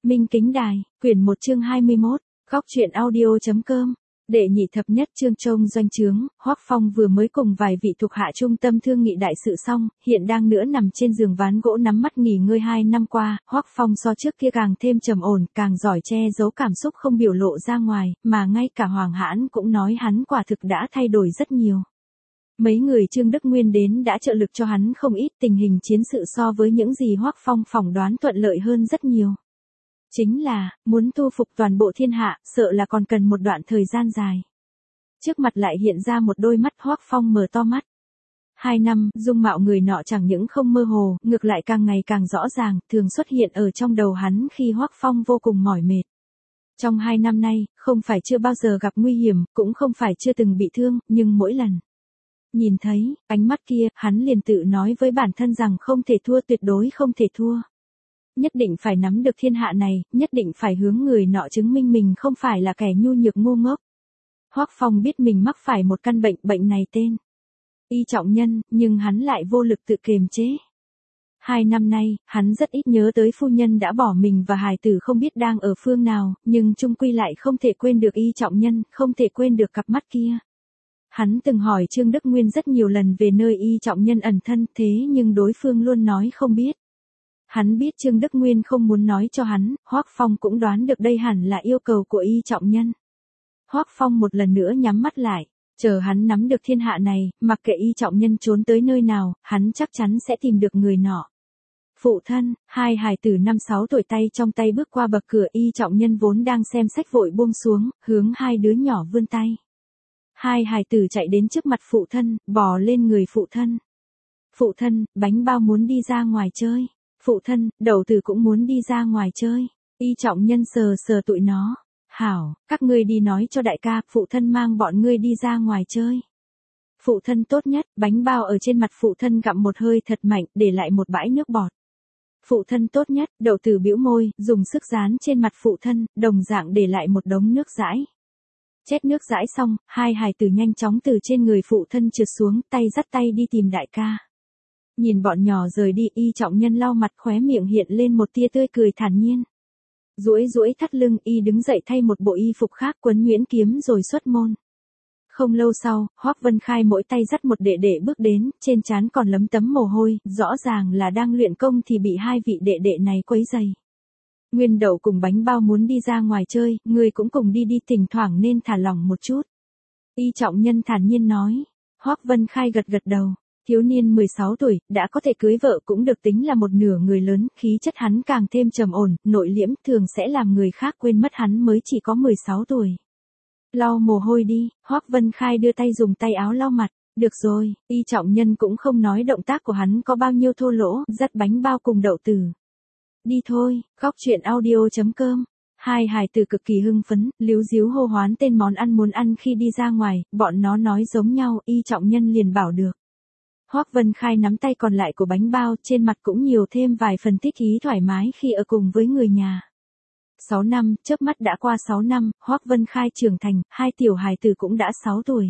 Minh Kính Đài, quyển 1 chương 21, góc truyện audio.com. Đệ nhị thập nhất chương trông doanh trướng, Hoắc Phong vừa mới cùng vài vị thuộc hạ trung tâm thương nghị đại sự xong, hiện đang nữa nằm trên giường ván gỗ nắm mắt nghỉ ngơi 2 năm qua, Hoắc Phong so trước kia càng thêm trầm ổn, càng giỏi che giấu cảm xúc không biểu lộ ra ngoài, mà ngay cả Hoàng Hãn cũng nói hắn quả thực đã thay đổi rất nhiều. Mấy người Trương Đức Nguyên đến đã trợ lực cho hắn không ít, tình hình chiến sự so với những gì Hoắc Phong phỏng đoán thuận lợi hơn rất nhiều. Chính là, muốn thu phục toàn bộ thiên hạ, sợ là còn cần một đoạn thời gian dài. Trước mặt lại hiện ra một đôi mắt. Hoắc Phong mở to mắt. 2 năm, dung mạo người nọ chẳng những không mơ hồ, ngược lại càng ngày càng rõ ràng, thường xuất hiện ở trong đầu hắn khi Hoắc Phong vô cùng mỏi mệt. Trong 2 năm nay, không phải chưa bao giờ gặp nguy hiểm, cũng không phải chưa từng bị thương, nhưng mỗi lần nhìn thấy ánh mắt kia, hắn liền tự nói với bản thân rằng không thể thua, tuyệt đối không thể thua. Nhất định phải nắm được thiên hạ này, nhất định phải hướng người nọ chứng minh mình không phải là kẻ nhu nhược ngu ngốc. Hoắc Phong biết mình mắc phải một căn bệnh, bệnh này tên Y Trọng Nhân, nhưng hắn lại vô lực tự kiềm chế. 2 năm nay, hắn rất ít nhớ tới phu nhân đã bỏ mình và hài tử không biết đang ở phương nào, nhưng chung quy lại không thể quên được Y Trọng Nhân, không thể quên được cặp mắt kia. Hắn từng hỏi Trương Đức Nguyên rất nhiều lần về nơi Y Trọng Nhân ẩn thân, thế nhưng đối phương luôn nói không biết. Hắn biết Trương Đức Nguyên không muốn nói cho hắn, Hoắc Phong cũng đoán được đây hẳn là yêu cầu của Y Trọng Nhân. Hoắc Phong một lần nữa nhắm mắt lại, chờ hắn nắm được thiên hạ này, mặc kệ Y Trọng Nhân trốn tới nơi nào, hắn chắc chắn sẽ tìm được người nọ. Phụ thân, hai hài tử 5-6 tuổi tay trong tay bước qua bậc cửa. Y Trọng Nhân vốn đang xem sách vội buông xuống, hướng hai đứa nhỏ vươn tay. Hai hài tử chạy đến trước mặt phụ thân, bò lên người phụ thân. Phụ thân, Bánh Bao muốn đi ra ngoài chơi. Phụ thân, Đầu Tử cũng muốn đi ra ngoài chơi. Y Trọng Nhân sờ sờ tụi nó. Hảo, các ngươi đi nói cho đại ca, phụ thân mang bọn ngươi đi ra ngoài chơi. Phụ thân tốt nhất. Bánh Bao ở trên mặt phụ thân gặm một hơi thật mạnh, để lại một bãi nước bọt. Phụ thân tốt nhất. Đậu Tử bĩu môi, dùng sức dán trên mặt phụ thân, đồng dạng để lại một đống nước dãi. Chét nước dãi xong, hai hài tử nhanh chóng từ trên người phụ thân trượt xuống, tay dắt tay đi tìm đại ca. Nhìn bọn nhỏ rời đi, Y Trọng Nhân lau mặt, khóe miệng hiện lên một tia tươi cười thản nhiên. Duỗi duỗi thắt lưng, y đứng dậy thay một bộ y phục khác, quấn nhuyễn kiếm rồi xuất môn. Không lâu sau, Hoắc Vân Khai mỗi tay dắt một đệ đệ bước đến, trên trán còn lấm tấm mồ hôi, rõ ràng là đang luyện công thì bị hai vị đệ đệ này quấy rầy. Nguyên Đậu cùng Bánh Bao muốn đi ra ngoài chơi, ngươi cũng cùng đi đi, thỉnh thoảng nên thả lỏng một chút. Y Trọng Nhân thản nhiên nói. Hoắc Vân Khai gật gật đầu. Thiếu niên 16 tuổi, đã có thể cưới vợ cũng được tính là một nửa người lớn, khí chất hắn càng thêm trầm ổn, nội liễm, thường sẽ làm người khác quên mất hắn mới chỉ có 16 tuổi. Lau mồ hôi đi. Hoắc Vân Khai đưa tay dùng tay áo lau mặt. Được rồi. Y Trọng Nhân cũng không nói động tác của hắn có bao nhiêu thô lỗ, dắt Bánh Bao cùng Đậu Tử. Đi thôi. Góc truyện audio.com. Hai hài tử cực kỳ hưng phấn, líu díu hô hoán tên món ăn muốn ăn khi đi ra ngoài, bọn nó nói giống nhau, Y Trọng Nhân liền bảo được. Hoắc Vân Khai nắm tay còn lại của Bánh Bao, trên mặt cũng nhiều thêm vài phần thích ý thoải mái khi ở cùng với người nhà. 6 năm, chớp mắt đã qua 6 năm, Hoắc Vân Khai trưởng thành, hai tiểu hài tử cũng đã 6 tuổi.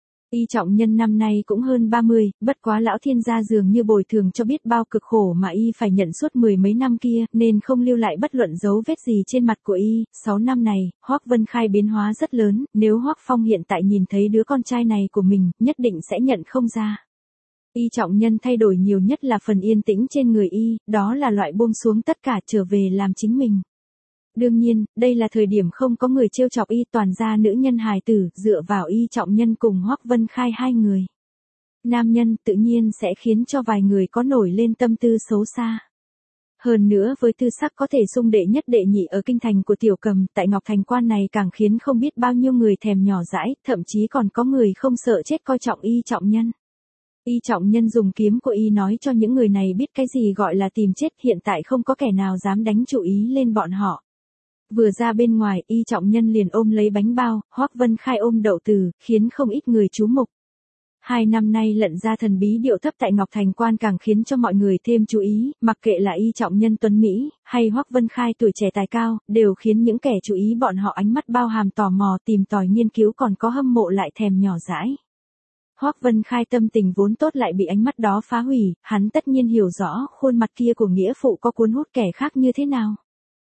Y Trọng Nhân năm nay cũng hơn 30, bất quá lão thiên gia dường như bồi thường cho biết bao cực khổ mà y phải nhận suốt 10 mấy năm kia, nên không lưu lại bất luận dấu vết gì trên mặt của y. 6 năm này, Hoắc Vân Khai biến hóa rất lớn, nếu Hoắc Phong hiện tại nhìn thấy đứa con trai này của mình, nhất định sẽ nhận không ra. Y Trọng Nhân thay đổi nhiều nhất là phần yên tĩnh trên người y, đó là loại buông xuống tất cả trở về làm chính mình. Đương nhiên, đây là thời điểm không có người trêu chọc y, toàn ra nữ nhân hài tử, dựa vào Y Trọng Nhân cùng Hoắc Vân Khai hai người. Nam nhân tự nhiên sẽ khiến cho vài người có nổi lên tâm tư xấu xa. Hơn nữa với tư sắc có thể xung đệ nhất đệ nhị ở kinh thành của Tiểu Cầm, tại Ngọc Thành Quan này càng khiến không biết bao nhiêu người thèm nhỏ dãi, thậm chí còn có người không sợ chết coi trọng Y Trọng Nhân. Y Trọng Nhân dùng kiếm của y nói cho những người này biết cái gì gọi là tìm chết, hiện tại không có kẻ nào dám đánh chủ ý lên bọn họ. Vừa ra bên ngoài, Y Trọng Nhân liền ôm lấy Bánh Bao, Hoắc Vân Khai ôm Đậu Tử, khiến không ít người chú mục. 2 năm nay lận ra thần bí điệu thấp tại Ngọc Thành Quan càng khiến cho mọi người thêm chú ý, mặc kệ là Y Trọng Nhân tuấn Mỹ, hay Hoắc Vân Khai tuổi trẻ tài cao, đều khiến những kẻ chú ý bọn họ ánh mắt bao hàm tò mò, tìm tòi nghiên cứu, còn có hâm mộ lại thèm nhỏ dãi. Hoắc Vân Khai tâm tình vốn tốt lại bị ánh mắt đó phá hủy, hắn tất nhiên hiểu rõ khuôn mặt kia của nghĩa phụ có cuốn hút kẻ khác như thế nào.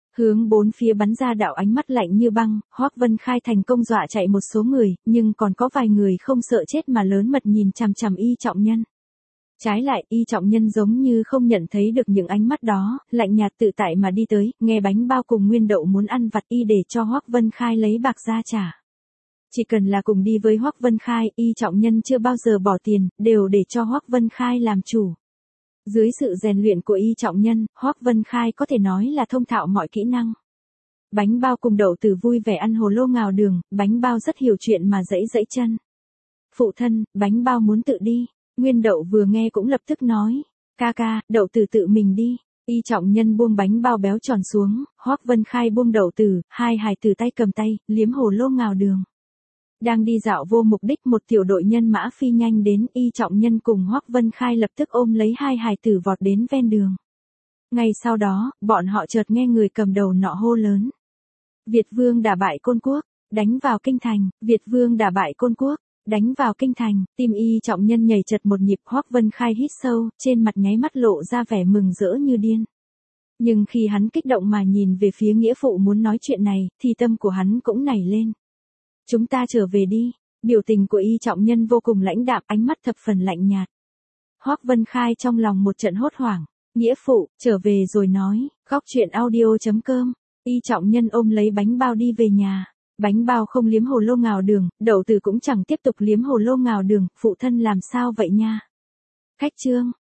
Hướng bốn phía bắn ra đạo ánh mắt lạnh như băng, Hoắc Vân Khai thành công dọa chạy một số người, nhưng còn có vài người không sợ chết mà lớn mật nhìn chằm chằm Y Trọng Nhân. Trái lại, Y Trọng Nhân giống như không nhận thấy được những ánh mắt đó, lạnh nhạt tự tại mà đi tới, nghe bánh bao cùng nguyên đậu muốn ăn vặt Y để cho Hoắc Vân Khai lấy bạc ra trả. Chỉ cần là cùng đi với Hoắc Vân Khai, Y Trọng Nhân chưa bao giờ bỏ tiền, đều để cho Hoắc Vân Khai làm chủ. Dưới sự rèn luyện của Y Trọng Nhân, Hoắc Vân Khai có thể nói là thông thạo mọi kỹ năng. Bánh bao cùng đậu từ vui vẻ ăn hồ lô ngào đường, bánh bao rất hiểu chuyện mà giãy giãy chân. Phụ thân, bánh bao muốn tự đi. Nguyên đậu vừa nghe cũng lập tức nói. Ca ca, đậu từ tự mình đi. Y Trọng Nhân buông bánh bao béo tròn xuống, Hoắc Vân Khai buông đậu từ, hai hài tử tay cầm tay, liếm hồ lô ngào đường. Đang đi dạo vô mục đích một tiểu đội nhân mã phi nhanh đến, Y Trọng Nhân cùng Hoắc Vân Khai lập tức ôm lấy hai hài tử vọt đến ven đường. Ngay sau đó, bọn họ chợt nghe người cầm đầu nọ hô lớn. Việt Vương đả bại Côn Quốc, đánh vào kinh thành, Việt Vương đả bại Côn Quốc, đánh vào kinh thành, tim Y Trọng Nhân nhảy chật một nhịp. Hoắc Vân Khai hít sâu, trên mặt nháy mắt lộ ra vẻ mừng rỡ như điên. Nhưng khi hắn kích động mà nhìn về phía nghĩa phụ muốn nói chuyện này, thì tâm của hắn cũng nảy lên. Chúng ta trở về đi. Biểu tình của Y Trọng Nhân vô cùng lãnh đạm, ánh mắt thập phần lạnh nhạt. Hoắc Vân Khai trong lòng một trận hốt hoảng. Nghĩa phụ, trở về rồi nói. Góc truyện audio.com. Y Trọng Nhân ôm lấy bánh bao đi về nhà. Bánh bao không liếm hồ lô ngào đường, đậu từ cũng chẳng tiếp tục liếm hồ lô ngào đường. Phụ thân làm sao vậy nha? Khách trương.